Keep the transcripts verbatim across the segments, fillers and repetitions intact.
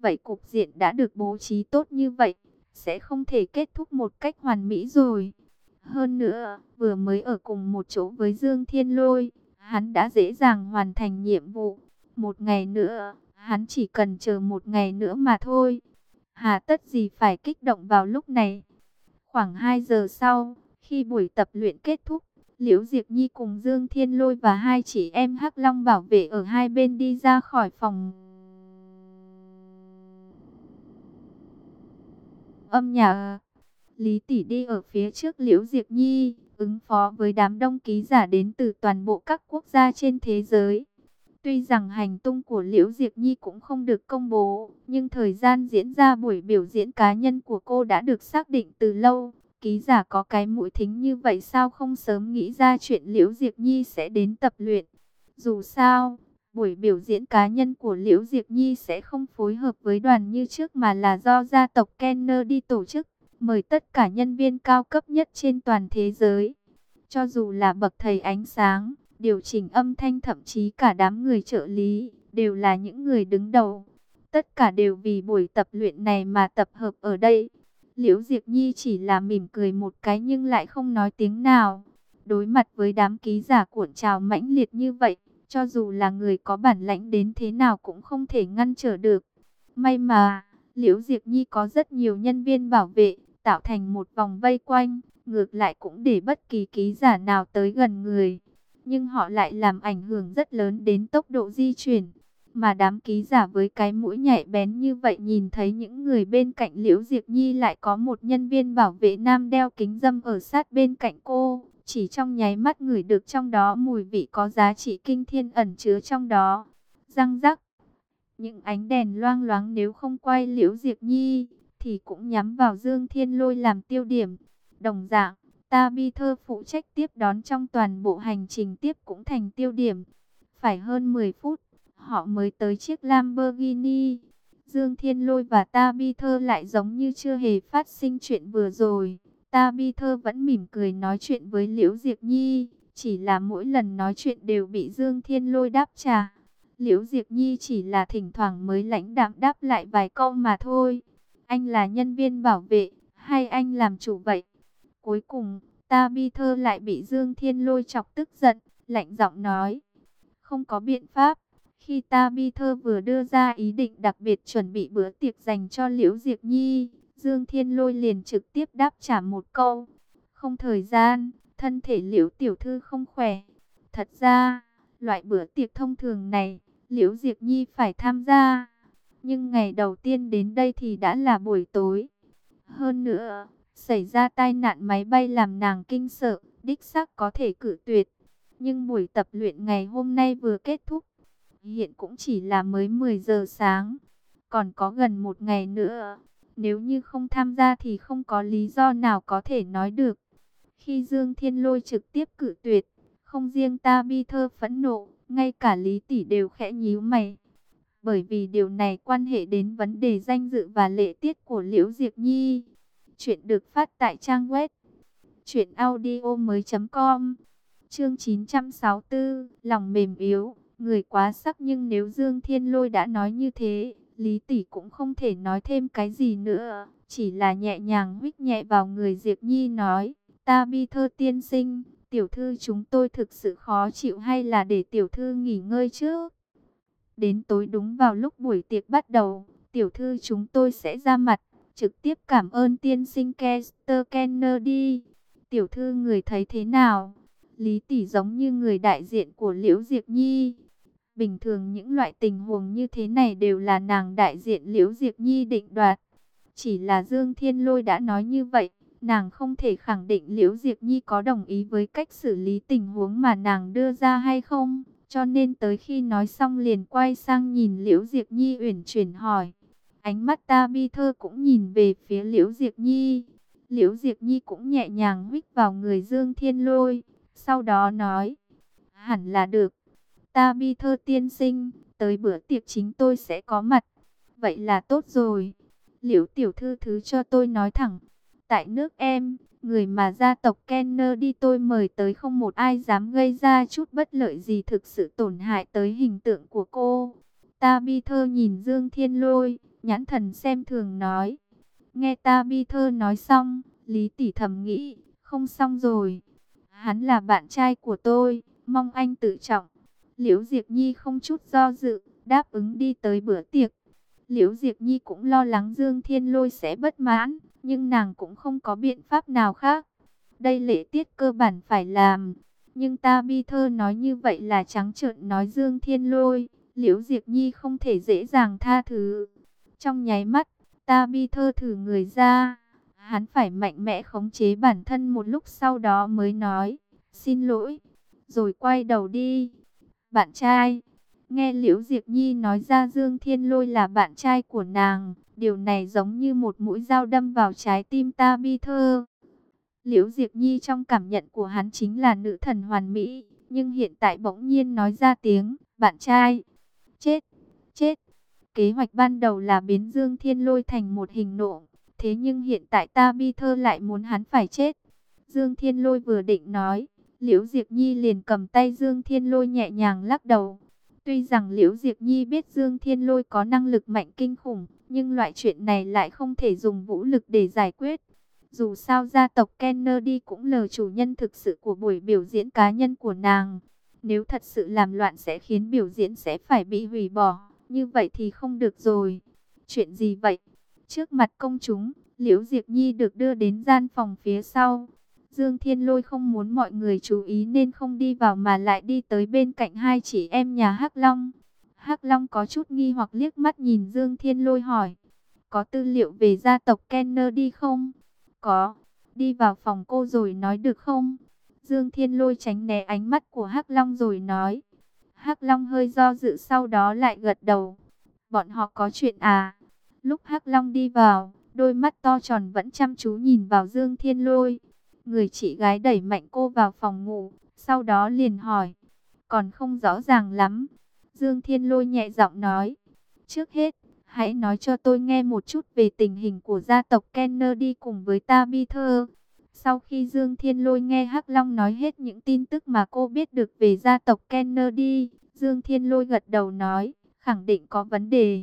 vậy cục diện đã được bố trí tốt như vậy, sẽ không thể kết thúc một cách hoàn mỹ rồi. Hơn nữa, vừa mới ở cùng một chỗ với Dương Thiên Lôi, hắn đã dễ dàng hoàn thành nhiệm vụ. Một ngày nữa, hắn chỉ cần chờ một ngày nữa mà thôi. Hà tất gì phải kích động vào lúc này. Khoảng hai giờ sau, khi buổi tập luyện kết thúc, Liễu Diệp Nhi cùng Dương Thiên Lôi và hai chị em Hắc Long bảo vệ ở hai bên đi ra khỏi phòng âm nhạc. Lý Tỷ đi ở phía trước Liễu Diệp Nhi, ứng phó với đám đông ký giả đến từ toàn bộ các quốc gia trên thế giới. Tuy rằng hành tung của Liễu Diệp Nhi cũng không được công bố, nhưng thời gian diễn ra buổi biểu diễn cá nhân của cô đã được xác định từ lâu. Ký giả có cái mũi thính như vậy sao không sớm nghĩ ra chuyện Liễu Diệp Nhi sẽ đến tập luyện. Dù sao, buổi biểu diễn cá nhân của Liễu Diệp Nhi sẽ không phối hợp với đoàn như trước mà là do gia tộc Kenner đi tổ chức, mời tất cả nhân viên cao cấp nhất trên toàn thế giới. Cho dù là bậc thầy ánh sáng, điều chỉnh âm thanh, thậm chí cả đám người trợ lý, đều là những người đứng đầu. Tất cả đều vì buổi tập luyện này mà tập hợp ở đây. Liễu Diệp Nhi chỉ là mỉm cười một cái nhưng lại không nói tiếng nào. Đối mặt với đám ký giả cuộn trào mãnh liệt như vậy, cho dù là người có bản lãnh đến thế nào cũng không thể ngăn trở được. May mà, Liễu Diệp Nhi có rất nhiều nhân viên bảo vệ, tạo thành một vòng vây quanh, ngược lại cũng để bất kỳ ký giả nào tới gần người. Nhưng họ lại làm ảnh hưởng rất lớn đến tốc độ di chuyển. Mà đám ký giả với cái mũi nhạy bén như vậy nhìn thấy những người bên cạnh Liễu Diệp Nhi lại có một nhân viên bảo vệ nam đeo kính râm ở sát bên cạnh cô. Chỉ trong nháy mắt ngửi được trong đó mùi vị có giá trị kinh thiên ẩn chứa trong đó. Răng rắc. Những ánh đèn loang loáng nếu không quay Liễu Diệp Nhi thì cũng nhắm vào Dương Thiên Lôi làm tiêu điểm. Đồng dạng, Tabitha phụ trách tiếp đón trong toàn bộ hành trình tiếp cũng thành tiêu điểm. Phải hơn mười phút, họ mới tới chiếc Lamborghini. Dương Thiên Lôi và Tabitha lại giống như chưa hề phát sinh chuyện vừa rồi. Tabitha vẫn mỉm cười nói chuyện với Liễu Diệp Nhi, chỉ là mỗi lần nói chuyện đều bị Dương Thiên Lôi đáp trả. Liễu Diệp Nhi chỉ là thỉnh thoảng mới lãnh đạm đáp lại vài câu mà thôi. Anh là nhân viên bảo vệ, hay anh làm chủ vậy? Cuối cùng, Tabitha lại bị Dương Thiên Lôi chọc tức giận, lạnh giọng nói. Không có biện pháp. Khi Tabitha vừa đưa ra ý định đặc biệt chuẩn bị bữa tiệc dành cho Liễu Diệp Nhi, Dương Thiên Lôi liền trực tiếp đáp trả một câu. Không thời gian, thân thể Liễu tiểu thư không khỏe. Thật ra, loại bữa tiệc thông thường này, Liễu Diệp Nhi phải tham gia. Nhưng ngày đầu tiên đến đây thì đã là buổi tối. Hơn nữa, xảy ra tai nạn máy bay làm nàng kinh sợ, đích xác có thể cự tuyệt. Nhưng buổi tập luyện ngày hôm nay vừa kết thúc. Hiện cũng chỉ là mới mười giờ sáng. Còn có gần một ngày nữa. Nếu như không tham gia thì không có lý do nào có thể nói được. Khi Dương Thiên Lôi trực tiếp cự tuyệt, không riêng Tabitha phẫn nộ, ngay cả Lý Tỷ đều khẽ nhíu mày. Bởi vì điều này quan hệ đến vấn đề danh dự và lễ tiết của Liễu Diệp Nhi. Chuyện được phát tại trang web truyện audio mới chấm com. Chương chín trăm sáu mươi tư, lòng mềm yếu, người quá sắc. Nhưng nếu Dương Thiên Lôi đã nói như thế, Lý Tỷ cũng không thể nói thêm cái gì nữa, chỉ là nhẹ nhàng huých nhẹ vào người Diệp Nhi nói, Tabitha tiên sinh, tiểu thư chúng tôi thực sự khó chịu, hay là để tiểu thư nghỉ ngơi trước? Đến tối đúng vào lúc buổi tiệc bắt đầu, tiểu thư chúng tôi sẽ ra mặt, trực tiếp cảm ơn tiên sinh Kester Kennedy. Tiểu thư người thấy thế nào? Lý Tỷ giống như người đại diện của Liễu Diệp Nhi. Bình thường những loại tình huống như thế này đều là nàng đại diện Liễu Diệp Nhi định đoạt. Chỉ là Dương Thiên Lôi đã nói như vậy, nàng không thể khẳng định Liễu Diệp Nhi có đồng ý với cách xử lý tình huống mà nàng đưa ra hay không. Cho nên tới khi nói xong liền quay sang nhìn Liễu Diệp Nhi uyển chuyển hỏi. Ánh mắt Tabitha cũng nhìn về phía Liễu Diệp Nhi. Liễu Diệp Nhi cũng nhẹ nhàng huých vào người Dương Thiên Lôi. Sau đó nói, hẳn là được. Tabitha tiên sinh, tới bữa tiệc chính tôi sẽ có mặt. Vậy là tốt rồi. Liễu tiểu thư thứ cho tôi nói thẳng. Tại nước em, người mà gia tộc Kenner đi tôi mời tới không một ai dám gây ra chút bất lợi gì thực sự tổn hại tới hình tượng của cô. Tabitha nhìn Dương Thiên Lôi, nhãn thần xem thường nói. Nghe ta bi thơ nói xong, Lý tỷ thầm nghĩ, không xong rồi. Hắn là bạn trai của tôi, mong anh tự trọng. Liễu Diệc Nhi không chút do dự, đáp ứng đi tới bữa tiệc. Liễu Diệc Nhi cũng lo lắng Dương Thiên Lôi sẽ bất mãn, nhưng nàng cũng không có biện pháp nào khác. Đây lễ tiết cơ bản phải làm, nhưng ta bi thơ nói như vậy là trắng trợn nói Dương Thiên Lôi. Liễu Diệc Nhi không thể dễ dàng tha thứ. Trong nháy mắt, ta bi thơ thử người ra. Hắn phải mạnh mẽ khống chế bản thân một lúc, sau đó mới nói, xin lỗi, rồi quay đầu đi. Bạn trai. Nghe Liễu Diệc Nhi nói ra Dương Thiên Lôi là bạn trai của nàng, điều này giống như một mũi dao đâm vào trái tim ta bi thơ. Liễu Diệc Nhi trong cảm nhận của hắn chính là nữ thần hoàn mỹ, nhưng hiện tại bỗng nhiên nói ra tiếng, bạn trai. Chết, chết. Kế hoạch ban đầu là biến Dương Thiên Lôi thành một hình nộm, thế nhưng hiện tại ta bi thơ lại muốn hắn phải chết. Dương Thiên Lôi vừa định nói, Liễu Diệc Nhi liền cầm tay Dương Thiên Lôi nhẹ nhàng lắc đầu. Tuy rằng Liễu Diệc Nhi biết Dương Thiên Lôi có năng lực mạnh kinh khủng, nhưng loại chuyện này lại không thể dùng vũ lực để giải quyết. Dù sao gia tộc Kennedy cũng là chủ nhân thực sự của buổi biểu diễn cá nhân của nàng. Nếu thật sự làm loạn sẽ khiến biểu diễn sẽ phải bị hủy bỏ, như vậy thì không được rồi. Chuyện gì vậy? Trước mặt công chúng, Liễu Diệc Nhi được đưa đến gian phòng phía sau. Dương Thiên Lôi không muốn mọi người chú ý nên không đi vào mà lại đi tới bên cạnh hai chị em nhà Hắc Long. Hắc Long có chút nghi hoặc liếc mắt nhìn Dương Thiên Lôi hỏi, có tư liệu về gia tộc Kennedy không? Có, đi vào phòng cô rồi nói được không? Dương Thiên Lôi tránh né ánh mắt của Hắc Long rồi nói. Hắc Long hơi do dự sau đó lại gật đầu. Bọn họ có chuyện à? Lúc Hắc Long đi vào, đôi mắt to tròn vẫn chăm chú nhìn vào Dương Thiên Lôi. Người chị gái đẩy mạnh cô vào phòng ngủ, sau đó liền hỏi. Còn không rõ ràng lắm. Dương Thiên Lôi nhẹ giọng nói. Trước hết, hãy nói cho tôi nghe một chút về tình hình của gia tộc Kennedy cùng với ta bi thơ. Sau khi Dương Thiên Lôi nghe Hắc Long nói hết những tin tức mà cô biết được về gia tộc Kennedy, Dương Thiên Lôi gật đầu nói, khẳng định có vấn đề.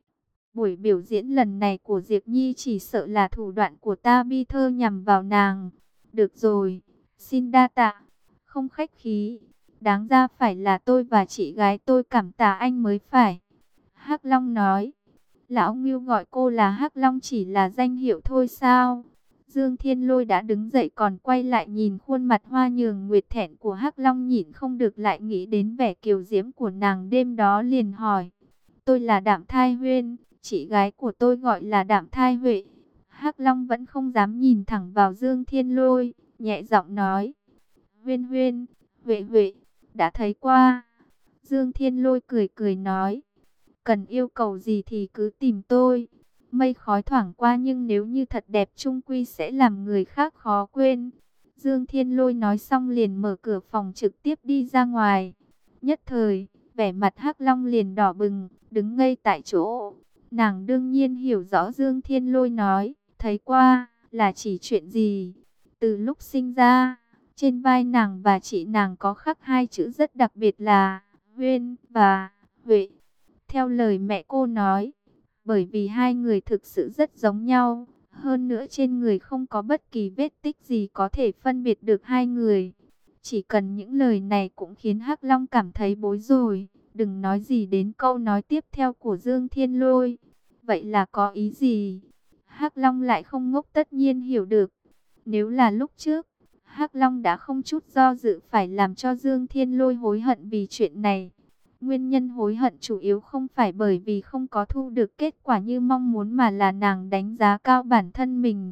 Buổi biểu diễn lần này của Diệc Nhi chỉ sợ là thủ đoạn của ta bi thơ nhằm vào nàng. Được rồi, xin đa tạ, không khách khí. Đáng ra phải là tôi và chị gái tôi cảm tạ anh mới phải. Hắc Long nói. Lão Ngưu gọi cô là Hắc Long chỉ là danh hiệu thôi sao? Dương Thiên Lôi đã đứng dậy còn quay lại nhìn khuôn mặt hoa nhường nguyệt thẹn của Hắc Long, nhịn không được lại nghĩ đến vẻ kiều diễm của nàng đêm đó liền hỏi. Tôi là Đạm Thai Huyên, chị gái của tôi gọi là Đạm Thai Huệ. Hắc Long vẫn không dám nhìn thẳng vào Dương Thiên Lôi, nhẹ giọng nói. Huyên Huyên, Huệ Huệ, đã thấy qua. Dương Thiên Lôi cười cười nói. Cần yêu cầu gì thì cứ tìm tôi. Mây khói thoảng qua nhưng nếu như thật đẹp chung quy sẽ làm người khác khó quên. Dương Thiên Lôi nói xong liền mở cửa phòng trực tiếp đi ra ngoài. Nhất thời, vẻ mặt Hắc Long liền đỏ bừng, đứng ngây tại chỗ. Nàng đương nhiên hiểu rõ Dương Thiên Lôi nói, thấy qua, là chỉ chuyện gì. Từ lúc sinh ra, trên vai nàng và chị nàng có khắc hai chữ rất đặc biệt là Huyên và Huệ. Theo lời mẹ cô nói, bởi vì hai người thực sự rất giống nhau, hơn nữa trên người không có bất kỳ vết tích gì có thể phân biệt được hai người. Chỉ cần những lời này cũng khiến Hắc Long cảm thấy bối rối, đừng nói gì đến câu nói tiếp theo của Dương Thiên Lôi. Vậy là có ý gì? Hắc Long lại không ngốc, tất nhiên hiểu được. Nếu là lúc trước, Hắc Long đã không chút do dự phải làm cho Dương Thiên Lôi hối hận vì chuyện này. Nguyên nhân hối hận chủ yếu không phải bởi vì không có thu được kết quả như mong muốn mà là nàng đánh giá cao bản thân mình.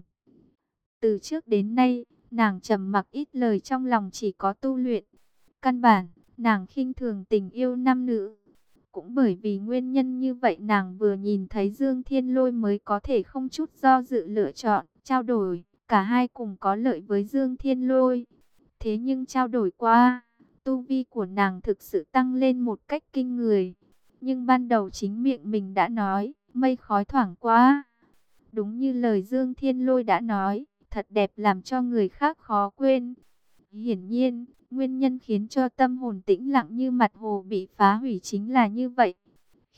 Từ trước đến nay, nàng trầm mặc ít lời, trong lòng chỉ có tu luyện. Căn bản, nàng khinh thường tình yêu nam nữ. Cũng bởi vì nguyên nhân như vậy nàng vừa nhìn thấy Dương Thiên Lôi mới có thể không chút do dự lựa chọn, trao đổi. Cả hai cùng có lợi với Dương Thiên Lôi. Thế nhưng trao đổi qua, tu vi của nàng thực sự tăng lên một cách kinh người. Nhưng ban đầu chính miệng mình đã nói, mây khói thoảng qua. Đúng như lời Dương Thiên Lôi đã nói, thật đẹp làm cho người khác khó quên. Hiển nhiên, nguyên nhân khiến cho tâm hồn tĩnh lặng như mặt hồ bị phá hủy chính là như vậy.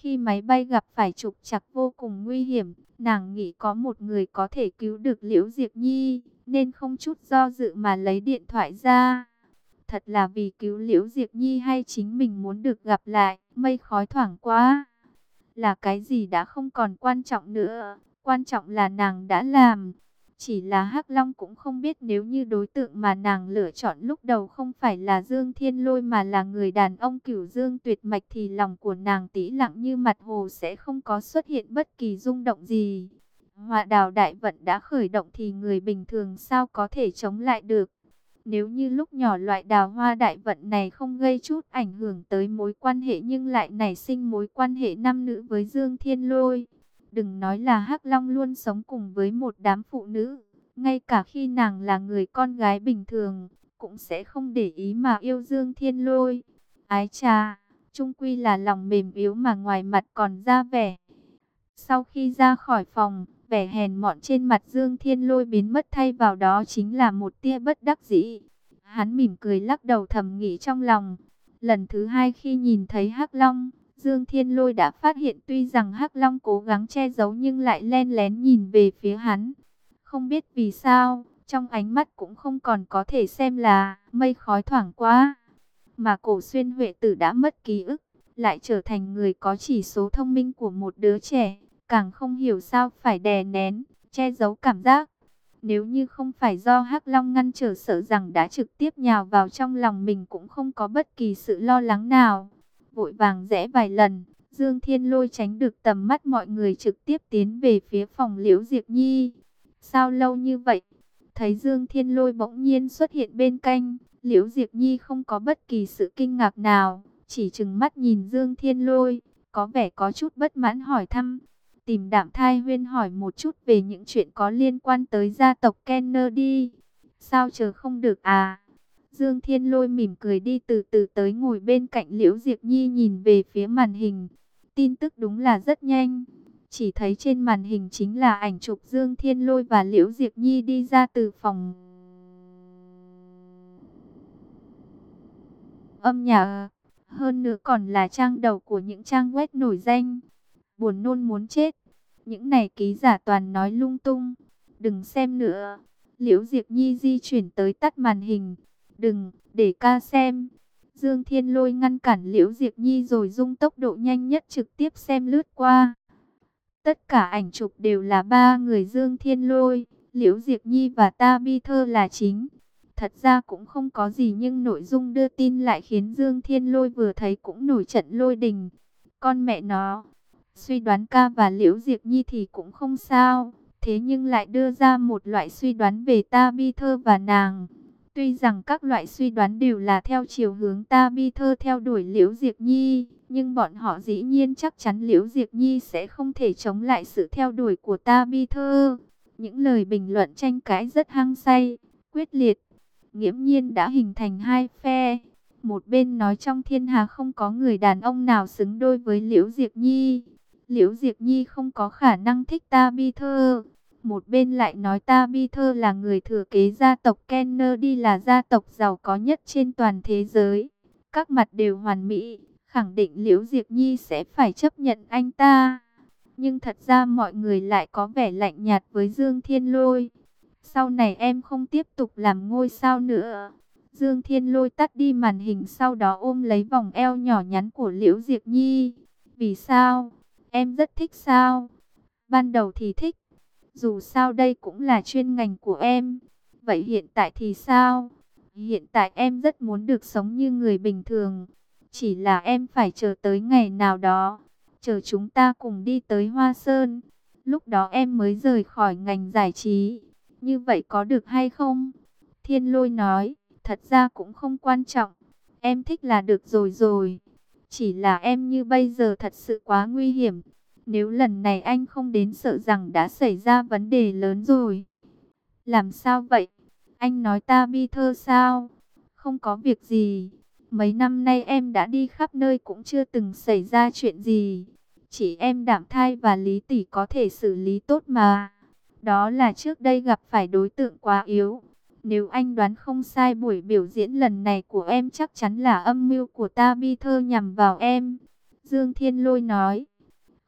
khi máy bay gặp phải trục trặc vô cùng nguy hiểm, nàng nghĩ có một người có thể cứu được Liễu Diệp Nhi, nên không chút do dự mà lấy điện thoại ra. Thật là vì cứu Liễu Diệp Nhi hay chính mình muốn được gặp lại, mây khói thoảng qua. Là cái gì đã không còn quan trọng nữa, quan trọng là nàng đã làm. Chỉ là Hắc Long cũng không biết nếu như đối tượng mà nàng lựa chọn lúc đầu không phải là Dương Thiên Lôi mà là người đàn ông Cửu Dương tuyệt mạch thì lòng của nàng tĩnh lặng như mặt hồ sẽ không có xuất hiện bất kỳ rung động gì. Hỏa đào đại vận đã khởi động thì người bình thường sao có thể chống lại được. Nếu như lúc nhỏ loại đào hoa đại vận này không gây chút ảnh hưởng tới mối quan hệ nhưng lại nảy sinh mối quan hệ nam nữ với Dương Thiên Lôi. Đừng nói là Hắc Long luôn sống cùng với một đám phụ nữ, ngay cả khi nàng là người con gái bình thường, cũng sẽ không để ý mà yêu Dương Thiên Lôi. Ái chà, chung quy là lòng mềm yếu mà ngoài mặt còn ra vẻ. Sau khi ra khỏi phòng, vẻ hèn mọn trên mặt Dương Thiên Lôi biến mất thay vào đó chính là một tia bất đắc dĩ. Hắn mỉm cười lắc đầu thầm nghĩ trong lòng. Lần thứ hai khi nhìn thấy Hắc Long, Dương Thiên Lôi đã phát hiện tuy rằng Hắc Long cố gắng che giấu nhưng lại len lén nhìn về phía hắn. Không biết vì sao, trong ánh mắt cũng không còn có thể xem là mây khói thoảng qua. Mà Cổ Xuyên Huệ Tử đã mất ký ức, lại trở thành người có chỉ số thông minh của một đứa trẻ. Càng không hiểu sao phải đè nén, che giấu cảm giác. Nếu như không phải do Hắc Long ngăn trở sợ rằng đã trực tiếp nhào vào trong lòng mình cũng không có bất kỳ sự lo lắng nào. Vội vàng rẽ vài lần, Dương Thiên Lôi tránh được tầm mắt mọi người trực tiếp tiến về phía phòng Liễu Diệp Nhi. Sao lâu như vậy? Thấy Dương Thiên Lôi bỗng nhiên xuất hiện bên cạnh, Liễu Diệp Nhi không có bất kỳ sự kinh ngạc nào, chỉ trừng mắt nhìn Dương Thiên Lôi, có vẻ có chút bất mãn hỏi thăm. Tìm Đạm Thai Huyên hỏi một chút về những chuyện có liên quan tới gia tộc Kenner đi. Sao chờ không được à? Dương Thiên Lôi mỉm cười đi từ từ tới ngồi bên cạnh Liễu Diệp Nhi nhìn về phía màn hình. Tin tức đúng là rất nhanh. Chỉ thấy trên màn hình chính là ảnh chụp Dương Thiên Lôi và Liễu Diệp Nhi đi ra từ phòng âm nhạc. Hơn nữa còn là trang đầu của những trang web nổi danh. Buồn nôn muốn chết. Những này ký giả toàn nói lung tung. Đừng xem nữa. Liễu Diệp Nhi di chuyển tới tắt màn hình. Đừng, để ca xem. Dương Thiên Lôi ngăn cản Liễu Diệp Nhi rồi dùng tốc độ nhanh nhất trực tiếp xem lướt qua. Tất cả ảnh chụp đều là ba người Dương Thiên Lôi, Liễu Diệp Nhi và Tabitha là chính. Thật ra cũng không có gì nhưng nội dung đưa tin lại khiến Dương Thiên Lôi vừa thấy cũng nổi trận lôi đình. Con mẹ nó, suy đoán ca và Liễu Diệp Nhi thì cũng không sao, thế nhưng lại đưa ra một loại suy đoán về Tabitha và nàng. Tuy rằng các loại suy đoán đều là theo chiều hướng Tabitha theo đuổi Liễu Diệp Nhi, nhưng bọn họ dĩ nhiên chắc chắn Liễu Diệp Nhi sẽ không thể chống lại sự theo đuổi của Tabitha. Những lời bình luận tranh cãi rất hăng say, quyết liệt, nghiễm nhiên đã hình thành hai phe. Một bên nói trong thiên hạ không có người đàn ông nào xứng đôi với Liễu Diệp Nhi. Liễu Diệp Nhi không có khả năng thích Tabitha. Một bên lại nói Tabitha là người thừa kế gia tộc Kennedy, là gia tộc giàu có nhất trên toàn thế giới. Các mặt đều hoàn mỹ, khẳng định Liễu Diệp Nhi sẽ phải chấp nhận anh ta. Nhưng thật ra mọi người lại có vẻ lạnh nhạt với Dương Thiên Lôi. Sau này em không tiếp tục làm ngôi sao nữa. Dương Thiên Lôi tắt đi màn hình, sau đó ôm lấy vòng eo nhỏ nhắn của Liễu Diệp Nhi. Vì sao? Em rất thích sao? Ban đầu thì thích. Dù sao đây cũng là chuyên ngành của em. Vậy hiện tại thì sao? Hiện tại em rất muốn được sống như người bình thường. Chỉ là em phải chờ tới ngày nào đó. Chờ chúng ta cùng đi tới Hoa Sơn. Lúc đó em mới rời khỏi ngành giải trí. Như vậy có được hay không? Thiên Lôi nói, thật ra cũng không quan trọng. Em thích là được rồi rồi. Chỉ là em như bây giờ thật sự quá nguy hiểm. Nếu lần này anh không đến sợ rằng đã xảy ra vấn đề lớn rồi. Làm sao vậy? Anh nói Tabitha sao? Không có việc gì. Mấy năm nay em đã đi khắp nơi cũng chưa từng xảy ra chuyện gì. Chỉ em Đạm Thai và Lý Tỷ có thể xử lý tốt mà. Đó là trước đây gặp phải đối tượng quá yếu. Nếu anh đoán không sai, buổi biểu diễn lần này của em chắc chắn là âm mưu của Tabitha nhằm vào em. Dương Thiên Lôi nói.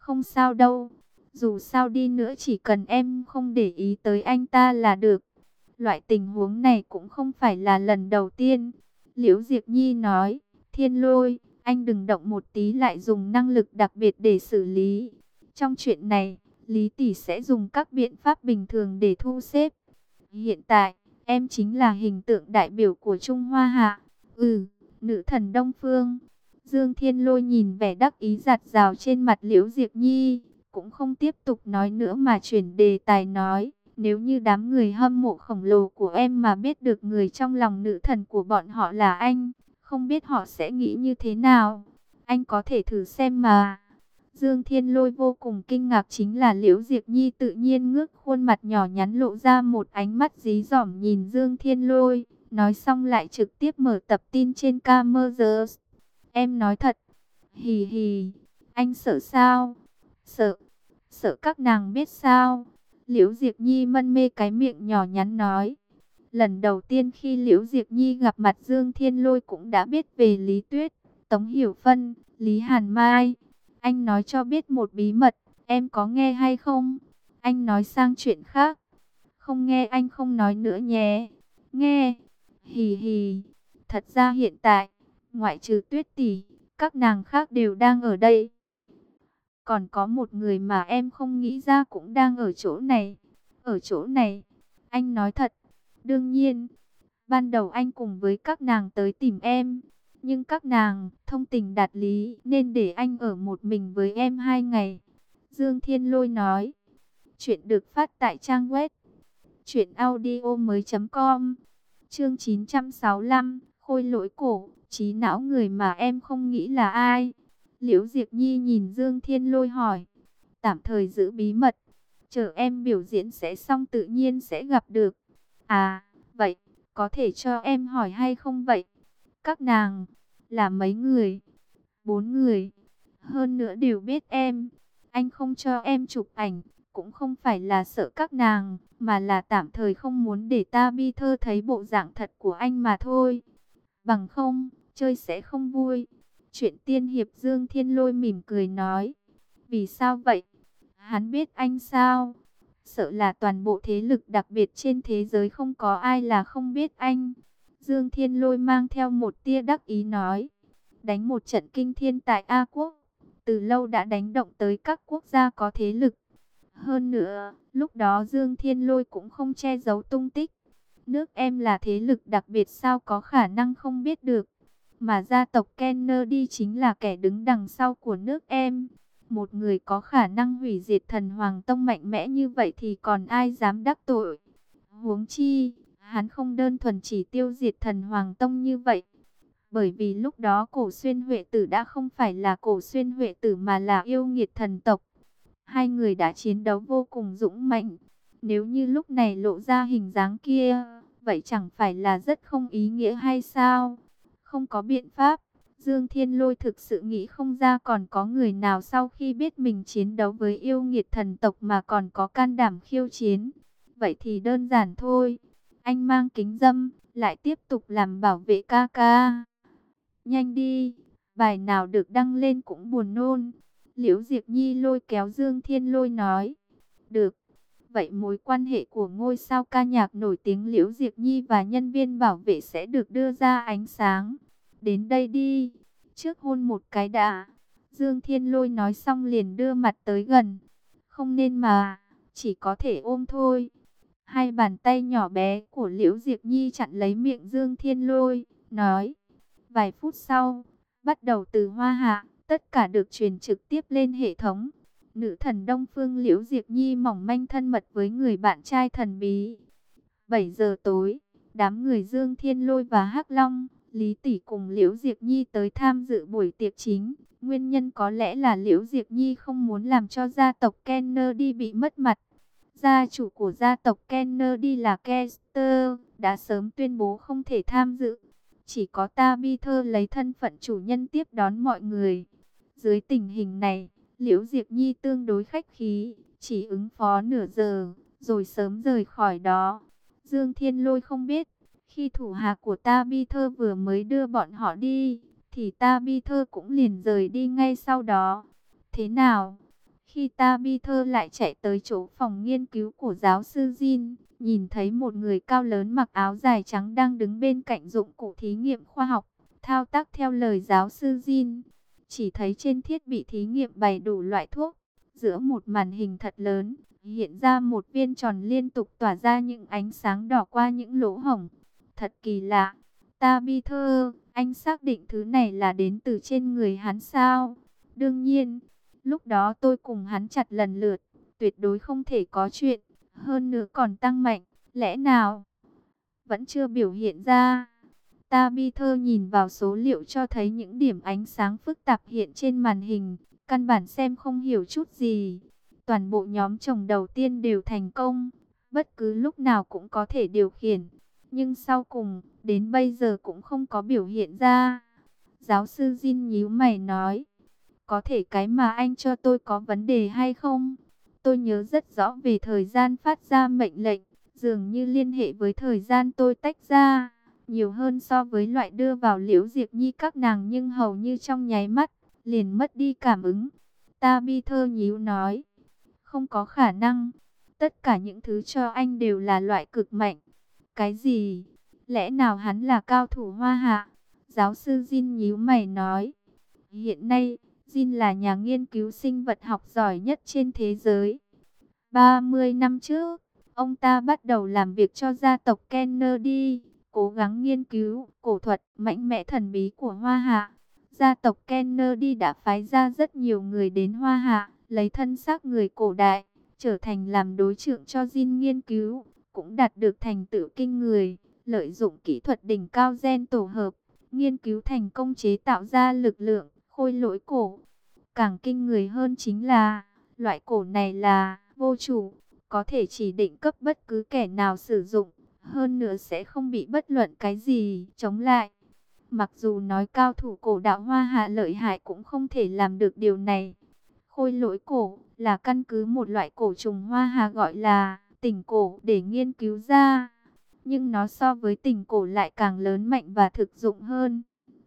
Không sao đâu. Dù sao đi nữa chỉ cần em không để ý tới anh ta là được. Loại tình huống này cũng không phải là lần đầu tiên. Liễu Diệp Nhi nói, Thiên Lôi, anh đừng động một tí lại dùng năng lực đặc biệt để xử lý. Trong chuyện này, Lý Tỷ sẽ dùng các biện pháp bình thường để thu xếp. Hiện tại, em chính là hình tượng đại biểu của Trung Hoa Hạ. Ừ, nữ thần Đông Phương. Dương Thiên Lôi nhìn vẻ đắc ý giặt rào trên mặt Liễu Diệp Nhi, cũng không tiếp tục nói nữa mà chuyển đề tài nói. Nếu như đám người hâm mộ khổng lồ của em mà biết được người trong lòng nữ thần của bọn họ là anh, không biết họ sẽ nghĩ như thế nào. Anh có thể thử xem mà. Dương Thiên Lôi vô cùng kinh ngạc, chính là Liễu Diệp Nhi tự nhiên ngước khuôn mặt nhỏ nhắn lộ ra một ánh mắt dí dỏm nhìn Dương Thiên Lôi. Nói xong lại trực tiếp mở tập tin trên camera. Em nói thật. Hì hì. Anh sợ sao? Sợ. Sợ các nàng biết sao? Liễu Diệp Nhi mân mê cái miệng nhỏ nhắn nói. Lần đầu tiên khi Liễu Diệp Nhi gặp mặt Dương Thiên Lôi cũng đã biết về Lý Tuyết, Tống Hiểu Phân, Lý Hàn Mai. Anh nói cho biết một bí mật, em có nghe hay không? Anh nói sang chuyện khác. Không nghe anh không nói nữa nhé. Nghe. Hì hì. Thật ra hiện tại, ngoại trừ Tuyết tỷ, các nàng khác đều đang ở đây. Còn có một người mà em không nghĩ ra cũng đang ở chỗ này. Ở chỗ này. Anh nói thật. Đương nhiên, ban đầu anh cùng với các nàng tới tìm em. Nhưng các nàng thông tình đạt lý nên để anh ở một mình với em hai ngày. Dương Thiên Lôi nói. Chuyện được phát tại trang web truyện audio mới chấm com. Chương chín trăm sáu mươi lăm. Khôi lỗi cổ. Trí não người mà em không nghĩ là ai? Liễu Diệp Nhi nhìn Dương Thiên Lôi hỏi. Tạm thời giữ bí mật. Chờ em biểu diễn sẽ xong tự nhiên sẽ gặp được. À, vậy, có thể cho em hỏi hay không vậy? Các nàng, là mấy người? Bốn người. Hơn nữa đều biết em. Anh không cho em chụp ảnh, cũng không phải là sợ các nàng, mà là tạm thời không muốn để ta bi thơ thấy bộ dạng thật của anh mà thôi. Bằng không, chơi sẽ không vui. Chuyện tiên hiệp Dương Thiên Lôi mỉm cười nói. Vì sao vậy? Hắn biết anh sao? Sợ là toàn bộ thế lực đặc biệt trên thế giới không có ai là không biết anh. Dương Thiên Lôi mang theo một tia đắc ý nói. Đánh một trận kinh thiên tại A Quốc. Từ lâu đã đánh động tới các quốc gia có thế lực. Hơn nữa, lúc đó Dương Thiên Lôi cũng không che giấu tung tích. Nước em là thế lực đặc biệt sao có khả năng không biết được. Mà gia tộc Kennedy chính là kẻ đứng đằng sau của nước em. Một người có khả năng hủy diệt thần Hoàng Tông mạnh mẽ như vậy thì còn ai dám đắc tội. Huống chi, hắn không đơn thuần chỉ tiêu diệt thần Hoàng Tông như vậy. Bởi vì lúc đó Cổ Xuyên Huệ Tử đã không phải là Cổ Xuyên Huệ Tử mà là yêu nghiệt thần tộc. Hai người đã chiến đấu vô cùng dũng mạnh. Nếu như lúc này lộ ra hình dáng kia, vậy chẳng phải là rất không ý nghĩa hay sao? Không có biện pháp. Dương Thiên Lôi thực sự nghĩ không ra còn có người nào sau khi biết mình chiến đấu với yêu nghiệt thần tộc mà còn có can đảm khiêu chiến. Vậy thì đơn giản thôi. Anh mang kính dâm, lại tiếp tục làm bảo vệ ca ca. Nhanh đi, bài nào được đăng lên cũng buồn nôn. Liễu Diệp Nhi lôi kéo Dương Thiên Lôi nói. Được, vậy mối quan hệ của ngôi sao ca nhạc nổi tiếng Liễu Diệp Nhi và nhân viên bảo vệ sẽ được đưa ra ánh sáng. Đến đây đi, trước hôn một cái đã. Dương Thiên Lôi nói xong liền đưa mặt tới gần. Không nên mà, chỉ có thể ôm thôi. Hai bàn tay nhỏ bé của Liễu Diệp Nhi chặn lấy miệng Dương Thiên Lôi, nói. Vài phút sau, bắt đầu từ Hoa Hạ, tất cả được truyền trực tiếp lên hệ thống. Nữ thần Đông Phương Liễu Diệp Nhi mỏng manh thân mật với người bạn trai thần bí. bảy giờ tối, đám người Dương Thiên Lôi và Hắc Long, Lý Tỷ cùng Liễu Diệp Nhi tới tham dự buổi tiệc chính. Nguyên nhân có lẽ là Liễu Diệp Nhi không muốn làm cho gia tộc Kennedy bị mất mặt. Gia chủ của gia tộc Kennedy là Kester, đã sớm tuyên bố không thể tham dự. Chỉ có Tabitha lấy thân phận chủ nhân tiếp đón mọi người. Dưới tình hình này, Liễu Diệp Nhi tương đối khách khí, chỉ ứng phó nửa giờ, rồi sớm rời khỏi đó. Dương Thiên Lôi không biết, khi thủ hạ của Tabitha vừa mới đưa bọn họ đi, thì Tabitha cũng liền rời đi ngay sau đó. Thế nào? Khi Tabitha lại chạy tới chỗ phòng nghiên cứu của giáo sư Jin, nhìn thấy một người cao lớn mặc áo dài trắng đang đứng bên cạnh dụng cụ thí nghiệm khoa học, thao tác theo lời giáo sư Jin. Chỉ thấy trên thiết bị thí nghiệm bày đủ loại thuốc, giữa một màn hình thật lớn, hiện ra một viên tròn liên tục tỏa ra những ánh sáng đỏ qua những lỗ hổng. Thật kỳ lạ. Tabitha, anh xác định thứ này là đến từ trên người hắn sao? Đương nhiên, lúc đó tôi cùng hắn chặt lần lượt, tuyệt đối không thể có chuyện. Hơn nữa còn tăng mạnh, lẽ nào vẫn chưa biểu hiện ra? Tabitha nhìn vào số liệu cho thấy những điểm ánh sáng phức tạp hiện trên màn hình, căn bản xem không hiểu chút gì. Toàn bộ nhóm chồng đầu tiên đều thành công, bất cứ lúc nào cũng có thể điều khiển. Nhưng sau cùng, đến bây giờ cũng không có biểu hiện ra. Giáo sư Jin nhíu mày nói, có thể cái mà anh cho tôi có vấn đề hay không? Tôi nhớ rất rõ về thời gian phát ra mệnh lệnh, dường như liên hệ với thời gian tôi tách ra, nhiều hơn so với loại đưa vào Liễu Diệp Nhi các nàng, nhưng hầu như trong nháy mắt, liền mất đi cảm ứng. Tabitha nhíu nói, không có khả năng, tất cả những thứ cho anh đều là loại cực mạnh. Cái gì? Lẽ nào hắn là cao thủ Hoa Hạ? Giáo sư Jin nhíu mày nói, hiện nay, Jin là nhà nghiên cứu sinh vật học giỏi nhất trên thế giới. ba mươi năm trước, ông ta bắt đầu làm việc cho gia tộc Kennedy, cố gắng nghiên cứu cổ thuật mạnh mẽ thần bí của Hoa Hạ. Gia tộc Kennedy đã phái ra rất nhiều người đến Hoa Hạ, lấy thân xác người cổ đại, trở thành làm đối tượng cho Jin nghiên cứu, cũng đạt được thành tựu kinh người, lợi dụng kỹ thuật đỉnh cao gen tổ hợp, nghiên cứu thành công chế tạo ra lực lượng khôi lỗi cổ. Càng kinh người hơn chính là, loại cổ này là vô chủ, có thể chỉ định cấp bất cứ kẻ nào sử dụng, hơn nữa sẽ không bị bất luận cái gì chống lại. Mặc dù nói cao thủ cổ đạo Hoa Hạ lợi hại cũng không thể làm được điều này. Khôi lỗi cổ là căn cứ một loại cổ trùng Hoa Hạ gọi là tỉnh cổ để nghiên cứu ra, nhưng nó so với tỉnh cổ lại càng lớn mạnh và thực dụng hơn.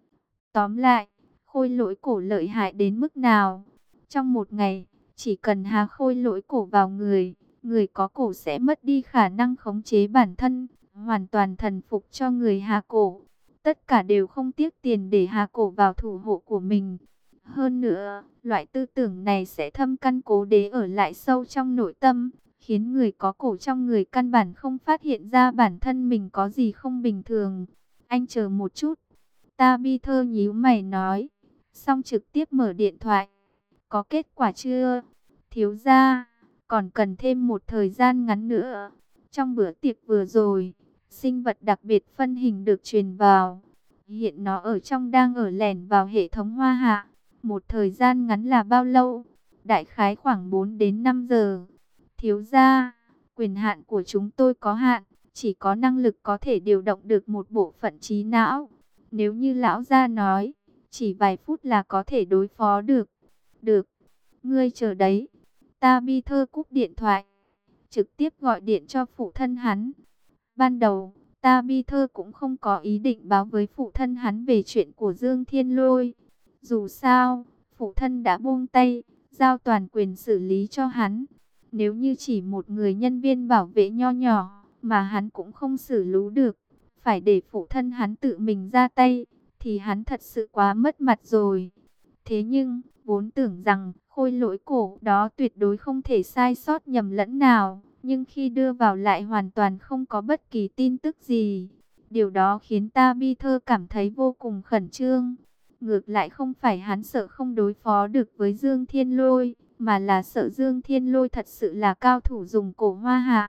Tóm lại, khôi lỗi cổ lợi hại đến mức nào? Trong một ngày, chỉ cần hạ khôi lỗi cổ vào người, người có cổ sẽ mất đi khả năng khống chế bản thân, hoàn toàn thần phục cho người hạ cổ. Tất cả đều không tiếc tiền để hạ cổ vào thủ hộ của mình. Hơn nữa, loại tư tưởng này sẽ thâm căn cố đế ở lại sâu trong nội tâm, khiến người có cổ trong người căn bản không phát hiện ra bản thân mình có gì không bình thường. Anh chờ một chút. Tabitha nhíu mày nói, xong trực tiếp mở điện thoại. Có kết quả chưa? Thiếu gia, còn cần thêm một thời gian ngắn nữa. Trong bữa tiệc vừa rồi, sinh vật đặc biệt phân hình được truyền vào. Hiện nó ở trong đang ở lẻn vào hệ thống Hoa Hạ. Một thời gian ngắn là bao lâu? Đại khái khoảng bốn đến năm giờ. Thiếu gia, quyền hạn của chúng tôi có hạn, chỉ có năng lực có thể điều động được một bộ phận trí não. Nếu như lão gia nói, chỉ vài phút là có thể đối phó được. Được, ngươi chờ đấy. Tabitha cúp điện thoại, trực tiếp gọi điện cho phụ thân hắn. Ban đầu, Tabitha cũng không có ý định báo với phụ thân hắn về chuyện của Dương Thiên Lôi. Dù sao, phụ thân đã buông tay, giao toàn quyền xử lý cho hắn. Nếu như chỉ một người nhân viên bảo vệ nho nhỏ, mà hắn cũng không xử lý được, phải để phụ thân hắn tự mình ra tay, thì hắn thật sự quá mất mặt rồi. Thế nhưng, vốn tưởng rằng khôi lỗi cổ đó tuyệt đối không thể sai sót nhầm lẫn nào, nhưng khi đưa vào lại hoàn toàn không có bất kỳ tin tức gì. Điều đó khiến Tabitha cảm thấy vô cùng khẩn trương. Ngược lại không phải hắn sợ không đối phó được với Dương Thiên Lôi, mà là sợ Dương Thiên Lôi thật sự là cao thủ dùng cổ Hoa Hạ.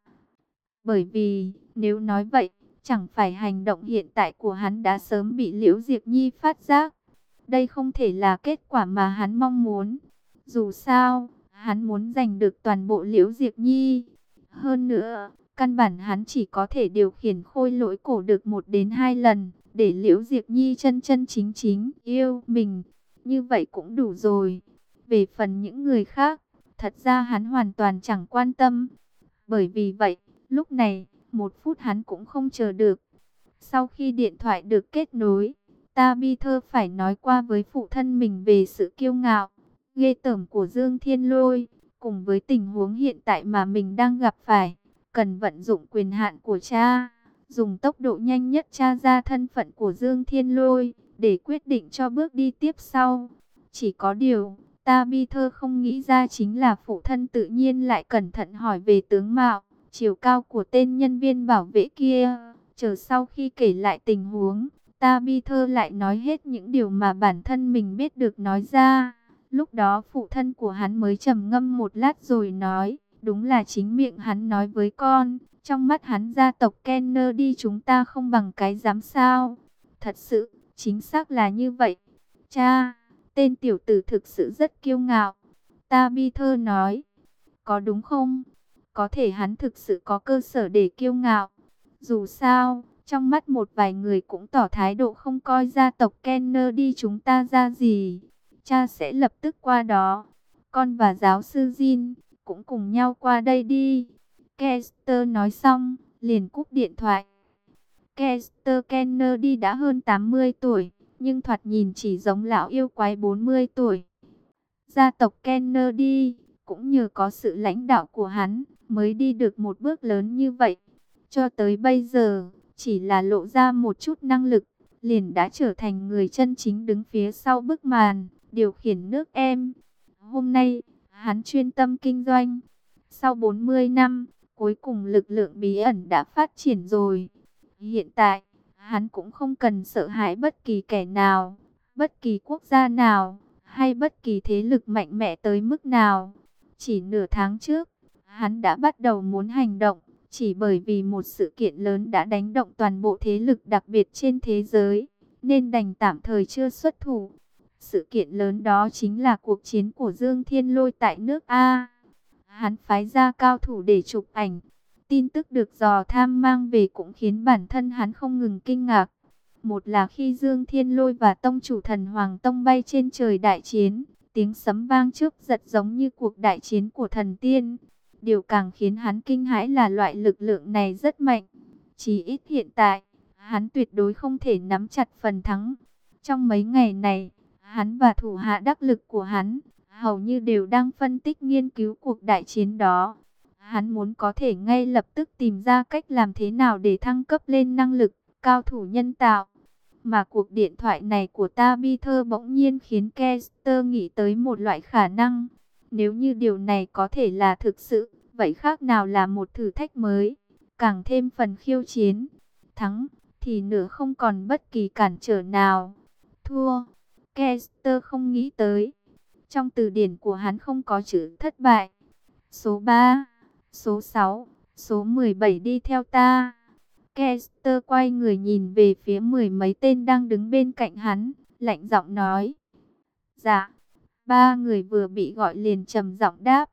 Bởi vì, nếu nói vậy, chẳng phải hành động hiện tại của hắn đã sớm bị Liễu Diệp Nhi phát giác. Đây không thể là kết quả mà hắn mong muốn. Dù sao, hắn muốn giành được toàn bộ Liễu Diệp Nhi. Hơn nữa, căn bản hắn chỉ có thể điều khiển khôi lỗi cổ được một đến hai lần, để Liễu Diệp Nhi chân chân chính chính yêu mình. Như vậy cũng đủ rồi. Về phần những người khác, thật ra hắn hoàn toàn chẳng quan tâm. Bởi vì vậy, lúc này, một phút hắn cũng không chờ được. Sau khi điện thoại được kết nối, Tabitha phải nói qua với phụ thân mình về sự kiêu ngạo, ghê tởm của Dương Thiên Lôi. cùng với tình huống hiện tại mà mình đang gặp phải, cần vận dụng quyền hạn của cha, dùng tốc độ nhanh nhất tra ra thân phận của Dương Thiên Lôi, để quyết định cho bước đi tiếp sau. Chỉ có điều, Tabitha không nghĩ ra chính là phụ thân tự nhiên lại cẩn thận hỏi về tướng mạo, chiều cao của tên nhân viên bảo vệ kia. Chờ sau khi kể lại tình huống, Tabitha lại nói hết những điều mà bản thân mình biết được nói ra. Lúc đó phụ thân của hắn mới trầm ngâm một lát rồi nói, đúng là chính miệng hắn nói với con, trong mắt hắn gia tộc Kennedy chúng ta không bằng cái dám sao. Thật sự, chính xác là như vậy. Cha, tên tiểu tử thực sự rất kiêu ngạo. Tabitha nói, có đúng không? Có thể hắn thực sự có cơ sở để kiêu ngạo. Dù sao, trong mắt một vài người cũng tỏ thái độ không coi gia tộc Kennedy chúng ta ra gì. Cha sẽ lập tức qua đó. Con và giáo sư Jin cũng cùng nhau qua đây đi. Kester nói xong, liền cúp điện thoại. Kester Kennedy đã hơn tám mươi tuổi, nhưng thoạt nhìn chỉ giống lão yêu quái bốn mươi tuổi. Gia tộc Kennedy cũng nhờ có sự lãnh đạo của hắn mới đi được một bước lớn như vậy. Cho tới bây giờ, chỉ là lộ ra một chút năng lực, liền đã trở thành người chân chính đứng phía sau bức màn, điều khiển nước em. Hôm nay, hắn chuyên tâm kinh doanh. Sau bốn mươi năm, cuối cùng lực lượng bí ẩn đã phát triển rồi. Hiện tại, hắn cũng không cần sợ hãi bất kỳ kẻ nào, bất kỳ quốc gia nào, hay bất kỳ thế lực mạnh mẽ tới mức nào. Chỉ nửa tháng trước, hắn đã bắt đầu muốn hành động, chỉ bởi vì một sự kiện lớn đã đánh động toàn bộ thế lực đặc biệt trên thế giới, nên đành tạm thời chưa xuất thủ. Sự kiện lớn đó chính là cuộc chiến của Dương Thiên Lôi tại nước A. Hắn phái ra cao thủ để chụp ảnh. Tin tức được dò tham mang về cũng khiến bản thân hắn không ngừng kinh ngạc. Một là khi Dương Thiên Lôi và tông chủ Thần Hoàng Tông bay trên trời đại chiến, tiếng sấm vang chớp giật giống như cuộc đại chiến của thần tiên. Điều càng khiến hắn kinh hãi là loại lực lượng này rất mạnh. Chỉ ít hiện tại, hắn tuyệt đối không thể nắm chặt phần thắng. Trong mấy ngày này, hắn và thủ hạ đắc lực của hắn hầu như đều đang phân tích nghiên cứu cuộc đại chiến đó. Hắn muốn có thể ngay lập tức tìm ra cách làm thế nào để thăng cấp lên năng lực cao thủ nhân tạo. Mà cuộc điện thoại này của Tabitha bỗng nhiên khiến Kester nghĩ tới một loại khả năng. Nếu như điều này có thể là thực sự, vậy khác nào là một thử thách mới, càng thêm phần khiêu chiến. Thắng thì nửa không còn bất kỳ cản trở nào. Thua, Kester không nghĩ tới. Trong từ điển của hắn không có chữ thất bại. Số ba, số sáu, số mười bảy đi theo ta. Kester quay người nhìn về phía mười mấy tên đang đứng bên cạnh hắn, lạnh giọng nói. Dạ. Ba người vừa bị gọi liền trầm giọng đáp.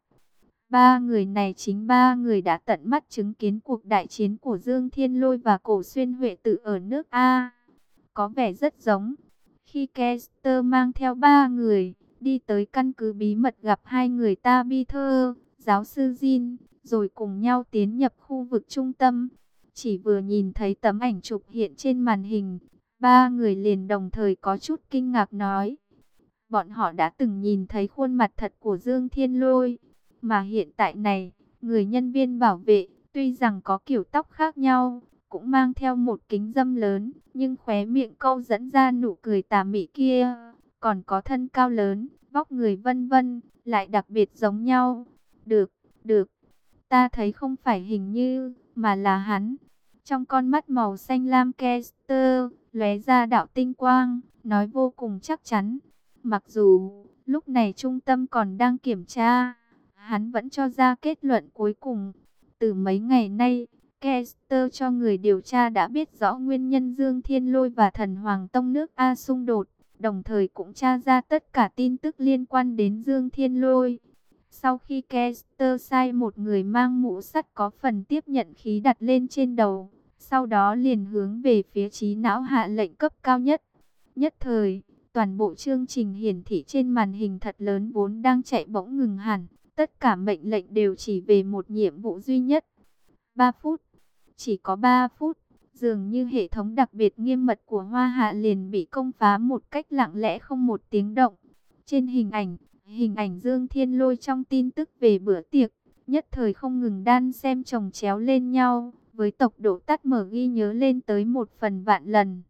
Ba người này chính ba người đã tận mắt chứng kiến cuộc đại chiến của Dương Thiên Lôi và Cổ Xuyên Huệ Tự ở nước A. Có vẻ rất giống. Khi Kester mang theo ba người đi tới căn cứ bí mật gặp hai người Tabitha, giáo sư Jin, rồi cùng nhau tiến nhập khu vực trung tâm. Chỉ vừa nhìn thấy tấm ảnh chụp hiện trên màn hình, ba người liền đồng thời có chút kinh ngạc nói. Bọn họ đã từng nhìn thấy khuôn mặt thật của Dương Thiên Lôi, mà hiện tại này, người nhân viên bảo vệ, tuy rằng có kiểu tóc khác nhau, cũng mang theo một kính dâm lớn, nhưng khóe miệng câu dẫn ra nụ cười tà mị kia, còn có thân cao lớn, vóc người vân vân, lại đặc biệt giống nhau. Được, được, ta thấy không phải hình như, mà là hắn. Trong con mắt màu xanh lam Kester, lóe ra đạo tinh quang, nói vô cùng chắc chắn. Mặc dù, lúc này trung tâm còn đang kiểm tra, hắn vẫn cho ra kết luận cuối cùng. Từ mấy ngày nay, Kester cho người điều tra đã biết rõ nguyên nhân Dương Thiên Lôi và Thần Hoàng Tông nước A xung đột, đồng thời cũng tra ra tất cả tin tức liên quan đến Dương Thiên Lôi. Sau khi Kester sai một người mang mũ sắt có phần tiếp nhận khí đặt lên trên đầu, sau đó liền hướng về phía trí não hạ lệnh cấp cao nhất. Nhất thời, toàn bộ chương trình hiển thị trên màn hình thật lớn vốn đang chạy bỗng ngừng hẳn. Tất cả mệnh lệnh đều chỉ về một nhiệm vụ duy nhất. ba phút. Chỉ có ba phút. Dường như hệ thống đặc biệt nghiêm mật của Hoa Hạ liền bị công phá một cách lặng lẽ không một tiếng động. Trên hình ảnh, Hình ảnh Dương Thiên Lôi trong tin tức về bữa tiệc, nhất thời không ngừng đan xem chồng chéo lên nhau, với tốc độ tắt mở ghi nhớ lên tới một phần vạn lần.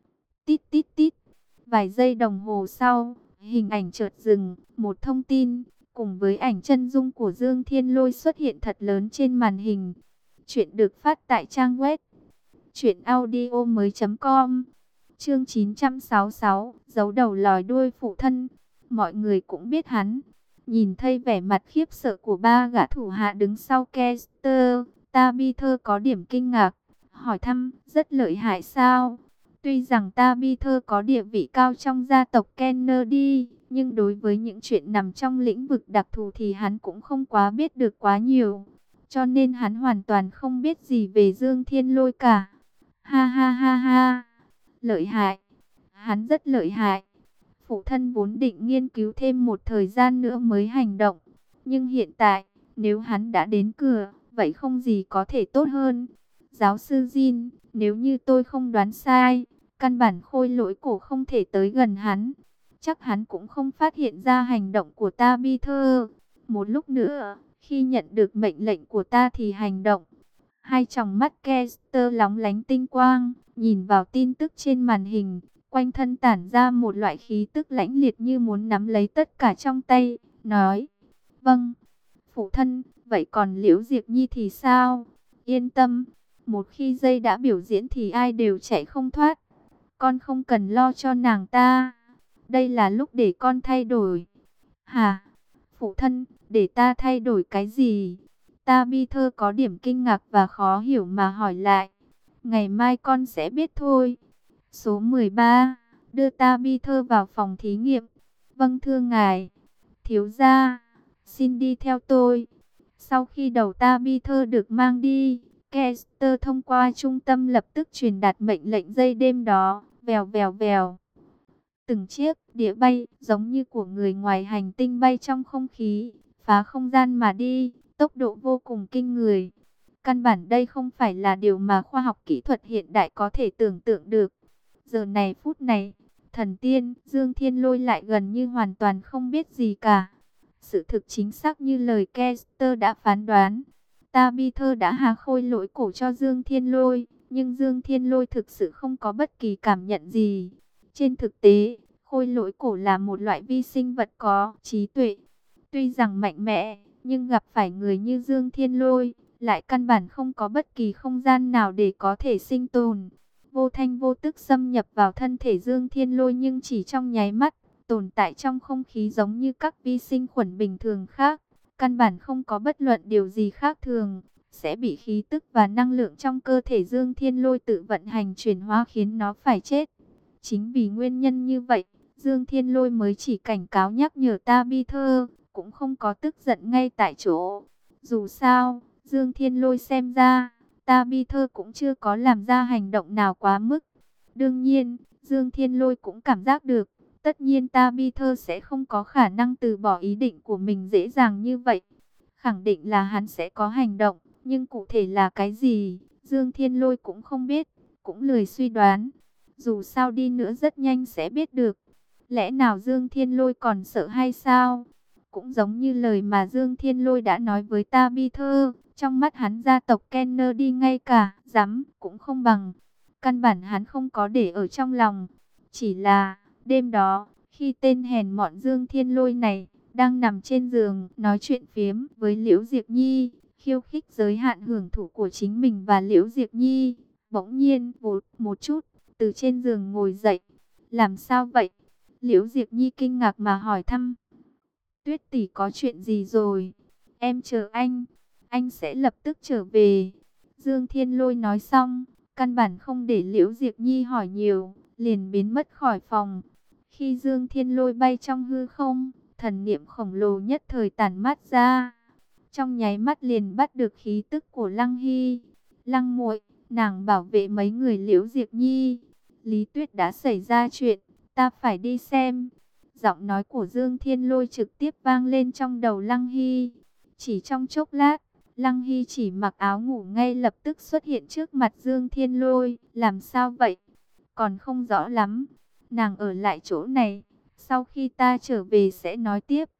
Tít tít tít, vài giây đồng hồ sau, hình ảnh chợt dừng, một thông tin, cùng với ảnh chân dung của Dương Thiên Lôi xuất hiện thật lớn trên màn hình. Chuyện được phát tại trang web truyện audio mới chấm com. Chương chín trăm sáu mươi sáu, giấu đầu lòi đuôi phụ thân. Mọi người cũng biết hắn. Nhìn thấy vẻ mặt khiếp sợ của ba gã thủ hạ đứng sau Kester, Tabitha có điểm kinh ngạc, hỏi thăm, rất lợi hại sao? Tuy rằng Tabitha có địa vị cao trong gia tộc Kennedy, nhưng đối với những chuyện nằm trong lĩnh vực đặc thù thì hắn cũng không quá biết được quá nhiều. Cho nên hắn hoàn toàn không biết gì về Dương Thiên Lôi cả. Ha ha ha ha, lợi hại, hắn rất lợi hại. Phụ thân vốn định nghiên cứu thêm một thời gian nữa mới hành động. Nhưng hiện tại, nếu hắn đã đến cửa, vậy không gì có thể tốt hơn. Giáo sư Jin, nếu như tôi không đoán sai, căn bản khôi lỗi cổ không thể tới gần hắn. Chắc hắn cũng không phát hiện ra hành động của Tabitha. Một lúc nữa, khi nhận được mệnh lệnh của ta thì hành động. Hai tròng mắt Kester lóng lánh tinh quang, nhìn vào tin tức trên màn hình. Quanh thân tản ra một loại khí tức lãnh liệt như muốn nắm lấy tất cả trong tay, nói, vâng, phụ thân, vậy còn Liễu Diệp Nhi thì sao? Yên tâm, một khi dây đã biểu diễn thì ai đều chạy không thoát. Con không cần lo cho nàng ta, đây là lúc để con thay đổi. Hả? Phụ thân, để ta thay đổi cái gì? Tabitha có điểm kinh ngạc và khó hiểu mà hỏi lại. Ngày mai con sẽ biết thôi. Số mười ba, đưa Tabitha vào phòng thí nghiệm. Vâng thưa ngài. Thiếu gia, xin đi theo tôi. Sau khi đầu Tabitha được mang đi, Kester thông qua trung tâm lập tức truyền đạt mệnh lệnh dây đêm đó. Vèo vèo vèo. Từng chiếc đĩa bay giống như của người ngoài hành tinh bay trong không khí, phá không gian mà đi, tốc độ vô cùng kinh người. Căn bản đây không phải là điều mà khoa học kỹ thuật hiện đại có thể tưởng tượng được. Giờ này phút này, thần tiên Dương Thiên Lôi lại gần như hoàn toàn không biết gì cả. Sự thực chính xác như lời Kester đã phán đoán. Tabitha đã hạ khôi lỗi cổ cho Dương Thiên Lôi, nhưng Dương Thiên Lôi thực sự không có bất kỳ cảm nhận gì. Trên thực tế, khôi lỗi cổ là một loại vi sinh vật có trí tuệ. Tuy rằng mạnh mẽ, nhưng gặp phải người như Dương Thiên Lôi, lại căn bản không có bất kỳ không gian nào để có thể sinh tồn. Vô thanh vô tức xâm nhập vào thân thể Dương Thiên Lôi nhưng chỉ trong nháy mắt, tồn tại trong không khí giống như các vi sinh khuẩn bình thường khác. Căn bản không có bất luận điều gì khác thường, sẽ bị khí tức và năng lượng trong cơ thể Dương Thiên Lôi tự vận hành chuyển hóa khiến nó phải chết. Chính vì nguyên nhân như vậy, Dương Thiên Lôi mới chỉ cảnh cáo nhắc nhở Tabitha, cũng không có tức giận ngay tại chỗ. Dù sao, Dương Thiên Lôi xem ra, Tabitha cũng chưa có làm ra hành động nào quá mức. Đương nhiên, Dương Thiên Lôi cũng cảm giác được, tất nhiên Tabitha sẽ không có khả năng từ bỏ ý định của mình dễ dàng như vậy. Khẳng định là hắn sẽ có hành động, nhưng cụ thể là cái gì, Dương Thiên Lôi cũng không biết, cũng lười suy đoán. Dù sao đi nữa rất nhanh sẽ biết được. Lẽ nào Dương Thiên Lôi còn sợ hay sao? Cũng giống như lời mà Dương Thiên Lôi đã nói với Tabitha, trong mắt hắn gia tộc Kennedy ngay cả dám cũng không bằng. Căn bản hắn không có để ở trong lòng. Chỉ là đêm đó, khi tên hèn mọn Dương Thiên Lôi này đang nằm trên giường nói chuyện phiếm với Liễu Diệp Nhi, khiêu khích giới hạn hưởng thụ của chính mình và Liễu Diệp Nhi, bỗng nhiên vụt một chút từ trên giường ngồi dậy. Làm sao vậy? Liễu Diệp Nhi kinh ngạc mà hỏi thăm. Tuyết tỷ có chuyện gì rồi? Em chờ anh, anh sẽ lập tức trở về. Dương Thiên Lôi nói xong, căn bản không để Liễu Diệp Nhi hỏi nhiều, liền biến mất khỏi phòng. Khi Dương Thiên Lôi bay trong hư không, thần niệm khổng lồ nhất thời tản mát ra. Trong nháy mắt liền bắt được khí tức của Lăng Hy. Lăng muội, nàng bảo vệ mấy người Liễu Diệp Nhi. Lý Tuyết đã xảy ra chuyện, ta phải đi xem. Giọng nói của Dương Thiên Lôi trực tiếp vang lên trong đầu Lăng Hy. Chỉ trong chốc lát, Lăng Hy chỉ mặc áo ngủ ngay lập tức xuất hiện trước mặt Dương Thiên Lôi. Làm sao vậy? Còn không rõ lắm. Nàng ở lại chỗ này, sau khi ta trở về sẽ nói tiếp.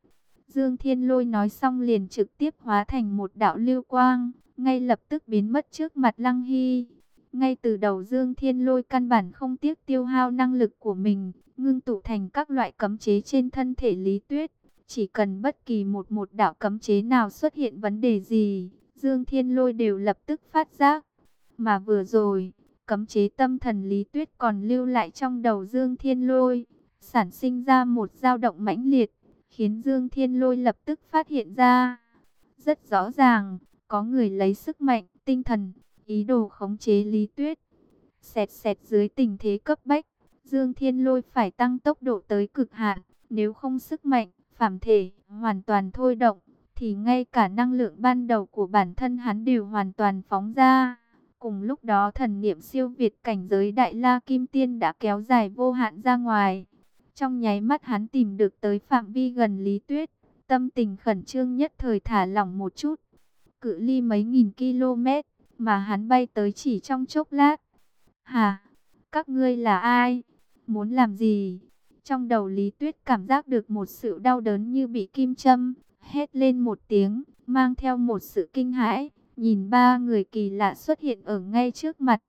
Dương Thiên Lôi nói xong liền trực tiếp hóa thành một đạo lưu quang, ngay lập tức biến mất trước mặt Lăng Hy. Ngay từ đầu Dương Thiên Lôi căn bản không tiếc tiêu hao năng lực của mình, ngưng tụ thành các loại cấm chế trên thân thể Lý Tuyết. Chỉ cần bất kỳ một một đạo cấm chế nào xuất hiện vấn đề gì, Dương Thiên Lôi đều lập tức phát giác. Mà vừa rồi, cấm chế tâm thần Lý Tuyết còn lưu lại trong đầu Dương Thiên Lôi, sản sinh ra một dao động mãnh liệt, khiến Dương Thiên Lôi lập tức phát hiện ra. Rất rõ ràng, có người lấy sức mạnh, tinh thần, ý đồ khống chế Lý Tuyết. Xẹt xẹt dưới tình thế cấp bách, Dương Thiên Lôi phải tăng tốc độ tới cực hạn, nếu không sức mạnh, phàm thể, hoàn toàn thôi động, thì ngay cả năng lượng ban đầu của bản thân hắn đều hoàn toàn phóng ra. Cùng lúc đó thần niệm siêu việt cảnh giới Đại La Kim Tiên đã kéo dài vô hạn ra ngoài. Trong nháy mắt hắn tìm được tới phạm vi gần Lý Tuyết, tâm tình khẩn trương nhất thời thả lỏng một chút. Cự ly mấy nghìn km mà hắn bay tới chỉ trong chốc lát. Hả? Các ngươi là ai? Muốn làm gì? Trong đầu Lý Tuyết cảm giác được một sự đau đớn như bị kim châm, hét lên một tiếng, mang theo một sự kinh hãi, nhìn ba người kỳ lạ xuất hiện ở ngay trước mặt.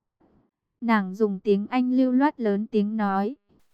Nàng dùng tiếng Anh lưu loát lớn tiếng nói,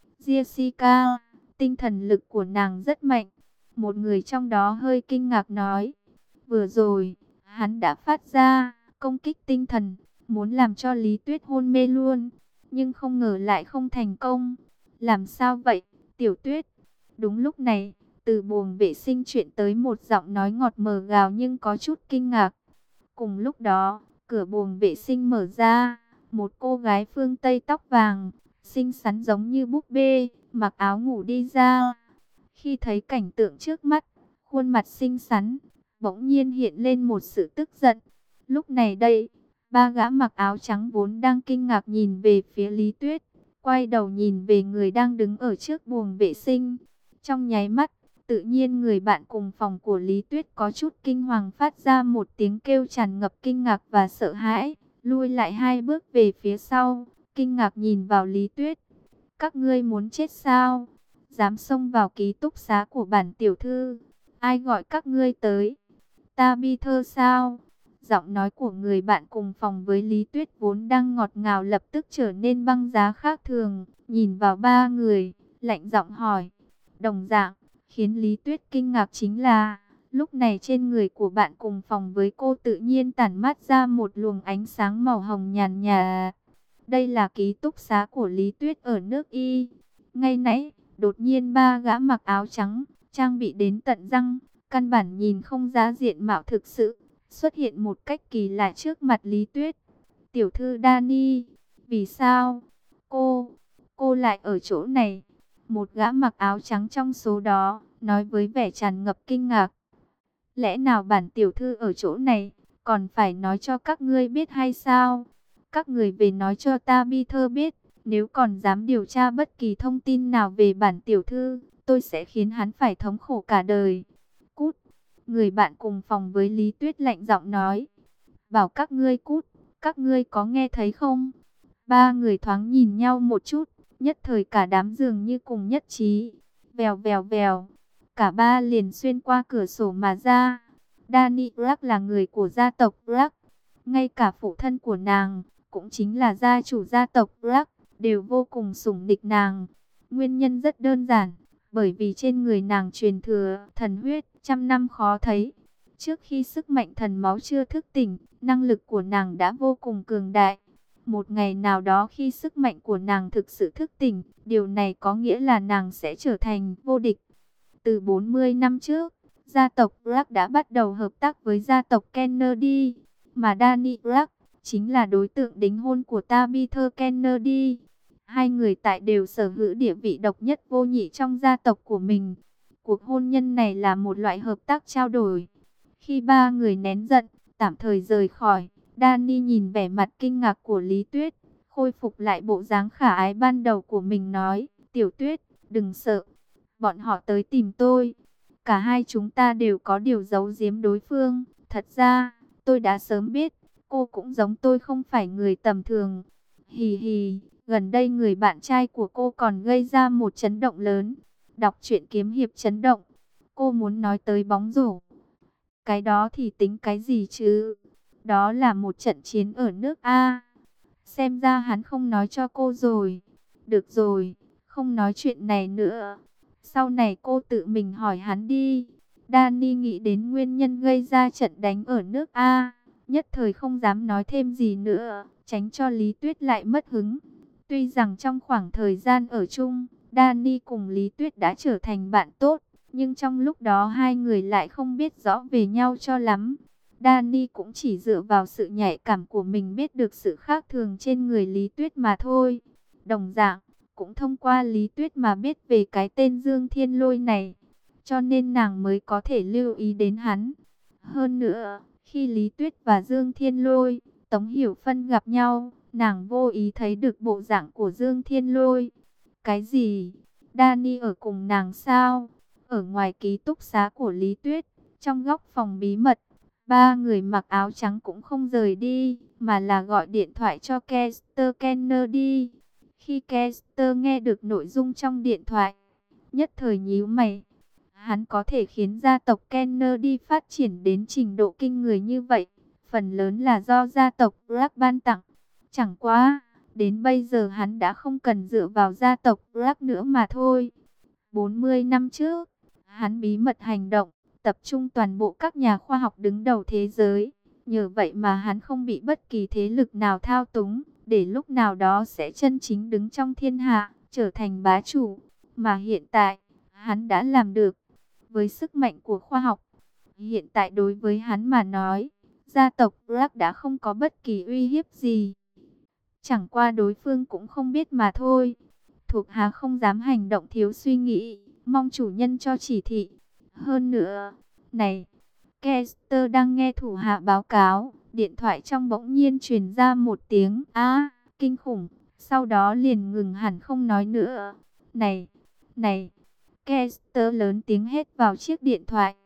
Jessica, tinh thần lực của nàng rất mạnh. Một người trong đó hơi kinh ngạc nói, vừa rồi, hắn đã phát ra công kích tinh thần, muốn làm cho Lý Tuyết hôn mê luôn, nhưng không ngờ lại không thành công. Làm sao vậy, Tiểu Tuyết? Đúng lúc này, từ buồng vệ sinh chuyển tới một giọng nói ngọt mờ gào nhưng có chút kinh ngạc. Cùng lúc đó, cửa buồng vệ sinh mở ra, một cô gái phương Tây tóc vàng, xinh xắn giống như búp bê, mặc áo ngủ đi ra. Khi thấy cảnh tượng trước mắt, khuôn mặt xinh xắn, bỗng nhiên hiện lên một sự tức giận. Lúc này đây, ba gã mặc áo trắng vốn đang kinh ngạc nhìn về phía Lý Tuyết, quay đầu nhìn về người đang đứng ở trước buồng vệ sinh. Trong nháy mắt, tự nhiên người bạn cùng phòng của Lý Tuyết có chút kinh hoàng phát ra một tiếng kêu tràn ngập kinh ngạc và sợ hãi, lui lại hai bước về phía sau, kinh ngạc nhìn vào Lý Tuyết. Các ngươi muốn chết sao? Dám xông vào ký túc xá của bản tiểu thư? Ai gọi các ngươi tới? Ta bi thơ sao? Giọng nói của người bạn cùng phòng với Lý Tuyết vốn đang ngọt ngào lập tức trở nên băng giá khác thường, nhìn vào ba người, lạnh giọng hỏi. Đồng dạng, khiến Lý Tuyết kinh ngạc chính là, lúc này trên người của bạn cùng phòng với cô tự nhiên tản mát ra một luồng ánh sáng màu hồng nhàn nhạt. Đây là ký túc xá của Lý Tuyết ở nước Y. Ngay nãy, đột nhiên ba gã mặc áo trắng, trang bị đến tận răng, căn bản nhìn không ra diện mạo thực sự, xuất hiện một cách kỳ lạ trước mặt Lý Tuyết. Tiểu thư Dani, vì sao? Cô, cô lại ở chỗ này? Một gã mặc áo trắng trong số đó, nói với vẻ tràn ngập kinh ngạc. Lẽ nào bản tiểu thư ở chỗ này, còn phải nói cho các ngươi biết hay sao? Các người về nói cho ta bi thơ biết, nếu còn dám điều tra bất kỳ thông tin nào về bản tiểu thư, tôi sẽ khiến hắn phải thống khổ cả đời. Cút! Người bạn cùng phòng với Lý Tuyết lạnh giọng nói. Bảo các ngươi cút, các ngươi có nghe thấy không? Ba người thoáng nhìn nhau một chút, nhất thời cả đám dường như cùng nhất trí. Vèo vèo vèo, cả ba liền xuyên qua cửa sổ mà ra. Dani Black là người của gia tộc Black, ngay cả phụ thân của nàng, cũng chính là gia chủ gia tộc Black, đều vô cùng sủng địch nàng. Nguyên nhân rất đơn giản, bởi vì trên người nàng truyền thừa thần huyết trăm năm khó thấy. Trước khi sức mạnh thần máu chưa thức tỉnh, năng lực của nàng đã vô cùng cường đại. Một ngày nào đó khi sức mạnh của nàng thực sự thức tỉnh, điều này có nghĩa là nàng sẽ trở thành vô địch. Từ bốn mươi năm trước, gia tộc Black đã bắt đầu hợp tác với gia tộc Kennedy, mà Dani Black chính là đối tượng đính hôn của Tabitha Kennedy. Hai người tại đều sở hữu địa vị độc nhất vô nhị trong gia tộc của mình. Cuộc hôn nhân này là một loại hợp tác trao đổi. Khi ba người nén giận, tạm thời rời khỏi, Dani nhìn vẻ mặt kinh ngạc của Lý Tuyết, khôi phục lại bộ dáng khả ái ban đầu của mình nói, Tiểu Tuyết, đừng sợ, bọn họ tới tìm tôi. Cả hai chúng ta đều có điều giấu giếm đối phương. Thật ra, tôi đã sớm biết, cô cũng giống tôi không phải người tầm thường. Hì hì, gần đây người bạn trai của cô còn gây ra một chấn động lớn. Đọc truyện kiếm hiệp chấn động. Cô muốn nói tới bóng rổ. Cái đó thì tính cái gì chứ? Đó là một trận chiến ở nước A. Xem ra hắn không nói cho cô rồi. Được rồi, không nói chuyện này nữa. Sau này cô tự mình hỏi hắn đi. Danny nghĩ đến nguyên nhân gây ra trận đánh ở nước A. Nhất thời không dám nói thêm gì nữa, tránh cho Lý Tuyết lại mất hứng. Tuy rằng trong khoảng thời gian ở chung, Danny cùng Lý Tuyết đã trở thành bạn tốt, nhưng trong lúc đó hai người lại không biết rõ về nhau cho lắm. Danny cũng chỉ dựa vào sự nhạy cảm của mình biết được sự khác thường trên người Lý Tuyết mà thôi. Đồng dạng, cũng thông qua Lý Tuyết mà biết về cái tên Dương Thiên Lôi này, cho nên nàng mới có thể lưu ý đến hắn. Hơn nữa, khi Lý Tuyết và Dương Thiên Lôi, Tống Hiểu Phân gặp nhau, nàng vô ý thấy được bộ dạng của Dương Thiên Lôi. Cái gì? Danny ở cùng nàng sao? Ở ngoài ký túc xá của Lý Tuyết, trong góc phòng bí mật, ba người mặc áo trắng cũng không rời đi, mà là gọi điện thoại cho Kester Kennedy. Khi Kester nghe được nội dung trong điện thoại, nhất thời nhíu mày. Hắn có thể khiến gia tộc Kennedy phát triển đến trình độ kinh người như vậy, phần lớn là do gia tộc Black ban tặng. Chẳng qua, đến bây giờ hắn đã không cần dựa vào gia tộc Black nữa mà thôi. bốn mươi năm trước, hắn bí mật hành động, tập trung toàn bộ các nhà khoa học đứng đầu thế giới. Nhờ vậy mà hắn không bị bất kỳ thế lực nào thao túng, để lúc nào đó sẽ chân chính đứng trong thiên hạ, trở thành bá chủ. Mà hiện tại, hắn đã làm được. Với sức mạnh của khoa học, hiện tại đối với hắn mà nói, gia tộc Black đã không có bất kỳ uy hiếp gì. Chẳng qua đối phương cũng không biết mà thôi. Thuộc hạ không dám hành động thiếu suy nghĩ, mong chủ nhân cho chỉ thị. Hơn nữa, này, Kester đang nghe thủ hạ báo cáo, điện thoại trong bỗng nhiên truyền ra một tiếng a kinh khủng, sau đó liền ngừng hẳn không nói nữa. Này, này, Kester lớn tiếng hét vào chiếc điện thoại.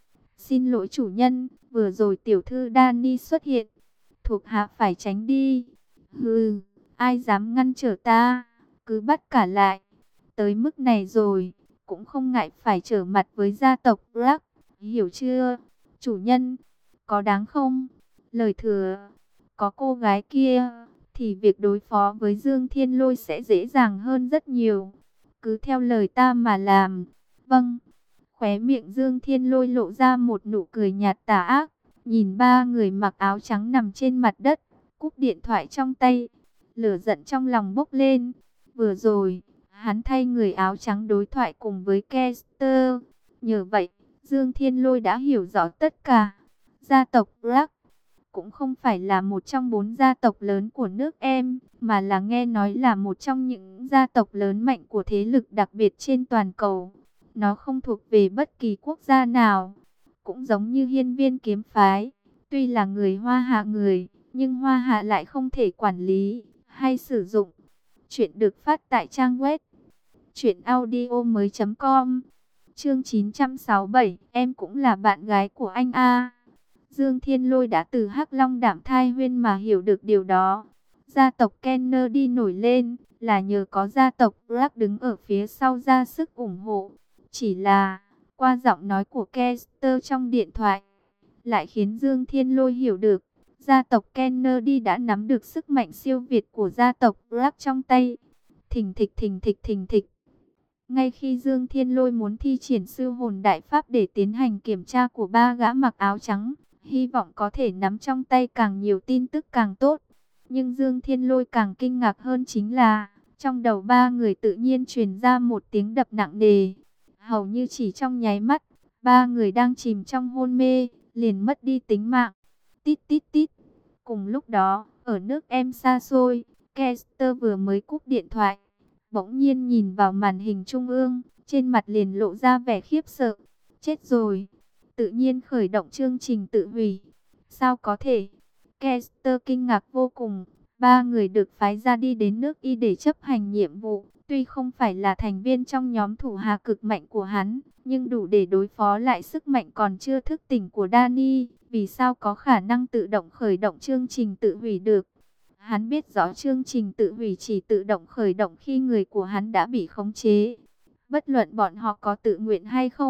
Xin lỗi chủ nhân, vừa rồi tiểu thư Danny xuất hiện, thuộc hạ phải tránh đi. Hừ, ai dám ngăn trở ta, cứ bắt cả lại. Tới mức này rồi, cũng không ngại phải trở mặt với gia tộc Black, hiểu chưa? Chủ nhân, có đáng không? Lời thừa, có cô gái kia, thì việc đối phó với Dương Thiên Lôi sẽ dễ dàng hơn rất nhiều. Cứ theo lời ta mà làm. Vâng. Khóe miệng Dương Thiên Lôi lộ ra một nụ cười nhạt tà ác, nhìn ba người mặc áo trắng nằm trên mặt đất, cúp điện thoại trong tay. Lửa giận trong lòng bốc lên. Vừa rồi, hắn thay người áo trắng đối thoại cùng với Kester. Nhờ vậy, Dương Thiên Lôi đã hiểu rõ tất cả. Gia tộc Black cũng không phải là một trong bốn gia tộc lớn của nước em, mà là nghe nói là một trong những gia tộc lớn mạnh của thế lực đặc biệt trên toàn cầu. Nó không thuộc về bất kỳ quốc gia nào, cũng giống như Hiên Viên kiếm phái. Tuy là người Hoa Hạ người, nhưng Hoa Hạ lại không thể quản lý hay sử dụng. Chuyện được phát tại trang web truyện audio mới chấm com. Chương chín trăm sáu mươi bảy, em cũng là bạn gái của anh a. Dương Thiên Lôi đã từ Hắc Long Đạm Thai Huyên mà hiểu được điều đó. Gia tộc Kennedy nổi lên là nhờ có gia tộc Black đứng ở phía sau ra sức ủng hộ. Chỉ là, qua giọng nói của Kester trong điện thoại, lại khiến Dương Thiên Lôi hiểu được, gia tộc Kennedy đã nắm được sức mạnh siêu việt của gia tộc Black trong tay. Thình thịch thình thịch thình thịch. Ngay khi Dương Thiên Lôi muốn thi triển sư hồn đại pháp để tiến hành kiểm tra của ba gã mặc áo trắng, hy vọng có thể nắm trong tay càng nhiều tin tức càng tốt. Nhưng Dương Thiên Lôi càng kinh ngạc hơn chính là, trong đầu ba người tự nhiên truyền ra một tiếng đập nặng nề. Hầu như chỉ trong nháy mắt, ba người đang chìm trong hôn mê, liền mất đi tính mạng. Tít tít tít. Cùng lúc đó, ở nước em xa xôi, Kester vừa mới cúp điện thoại, bỗng nhiên nhìn vào màn hình trung ương, trên mặt liền lộ ra vẻ khiếp sợ. Chết rồi, tự nhiên khởi động chương trình tự hủy. Sao có thể? Kester kinh ngạc vô cùng. Ba người được phái ra đi đến nước Y để chấp hành nhiệm vụ. Tuy không phải là thành viên trong nhóm thủ hạ cực mạnh của hắn, nhưng đủ để đối phó lại sức mạnh còn chưa thức tỉnh của Danny. Vì sao có khả năng tự động khởi động chương trình tự hủy được? Hắn biết rõ chương trình tự hủy chỉ tự động khởi động khi người của hắn đã bị khống chế. Bất luận bọn họ có tự nguyện hay không,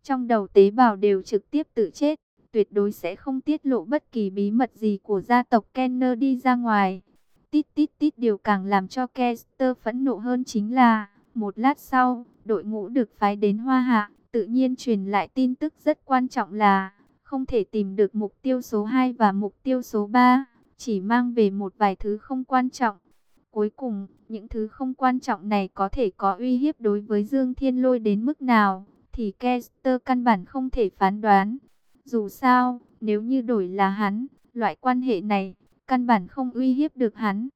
trong đầu tế bào đều trực tiếp tự chết, tuyệt đối sẽ không tiết lộ bất kỳ bí mật gì của gia tộc Kenner đi ra ngoài. Tít tít tít, điều càng làm cho Kester phẫn nộ hơn chính là, một lát sau, đội ngũ được phái đến Hoa Hạ, tự nhiên truyền lại tin tức rất quan trọng là, không thể tìm được mục tiêu số hai và mục tiêu số ba, chỉ mang về một vài thứ không quan trọng. Cuối cùng, những thứ không quan trọng này có thể có uy hiếp đối với Dương Thiên Lôi đến mức nào, thì Kester căn bản không thể phán đoán. Dù sao, nếu như đổi là hắn, loại quan hệ này, căn bản không uy hiếp được hắn.